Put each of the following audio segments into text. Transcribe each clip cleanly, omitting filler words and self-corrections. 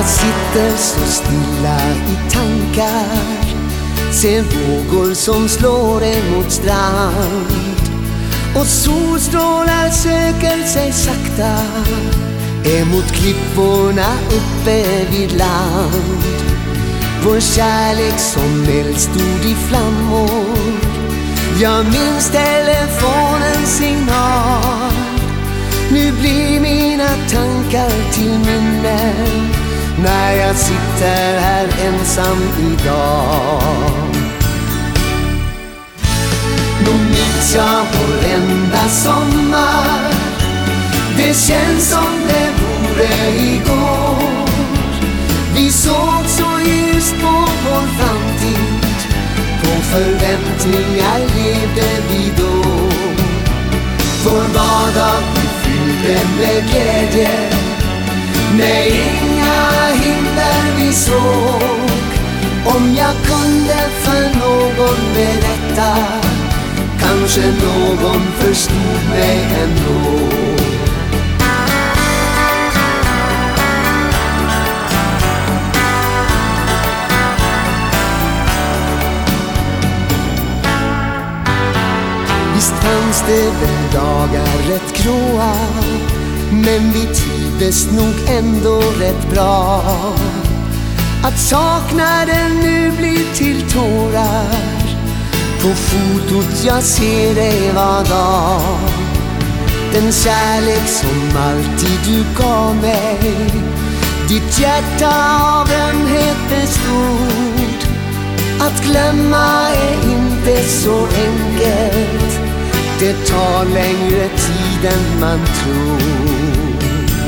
sitter så stilla i tankar, ser vågor som slår emot strand, och solstrålar söker sig sakta emot klipporna uppe vid land. Vår kärlek som eld stod i flammor, jag minns telefonens signal. Nu blir mina tankar till minnen när jag sitter här ensam idag. Då minns jag vår enda sommar, det känns som det vore igår. Vi såg så ljust på vår framtid, på förväntningar levde vi då. Vår vardag fyllde med glädje, nej inga hinder vi såg. Om jag kunde för någon berätta, kanske någon förstod mig ändå. Visst fanns det väl dagar rätt gråa, men vi trivdes nog ändå rätt bra. Att saknaden nu blir till tårar, på fotot jag ser dig var dag. Den kärlek som alltid du gav mig, ditt hjärta av ömhet bestod. Att glömma är inte så enkelt, det tar längre tid än man tror.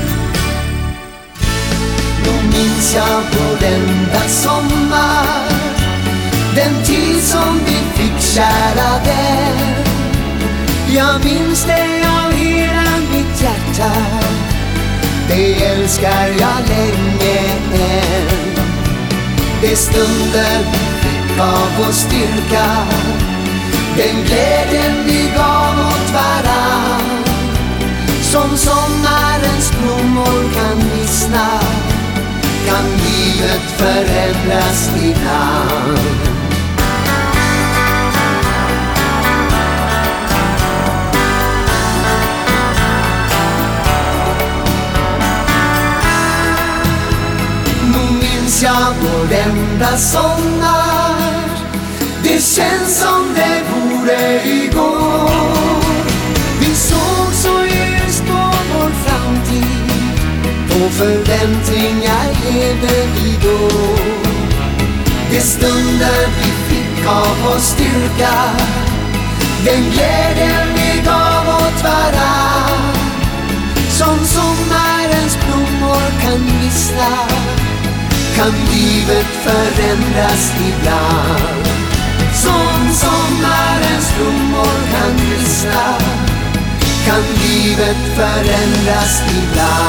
Då minns jag vår enda sommar, den tid som vi fick, kära vän. Jag minns dig av hela mitt hjärta, det älskar jag länge än. Det stunder gav oss styrka, den glädjen vi gav åt varann. Som sommarens blommor kan vissna, kan livet förändras ibland. Nu minns jag vår enda sommar, det känns som det vore igår. Vi såg så ljust på vår framtid, på förväntningar levde vi då. Det stunder vi fick gav oss styrka, den glädjen vi gav åt varann. Som sommarens blommor kan vissna, kan livet förändras ibland. Som sommarens blommor kan vissna, kan livet förändras ibland.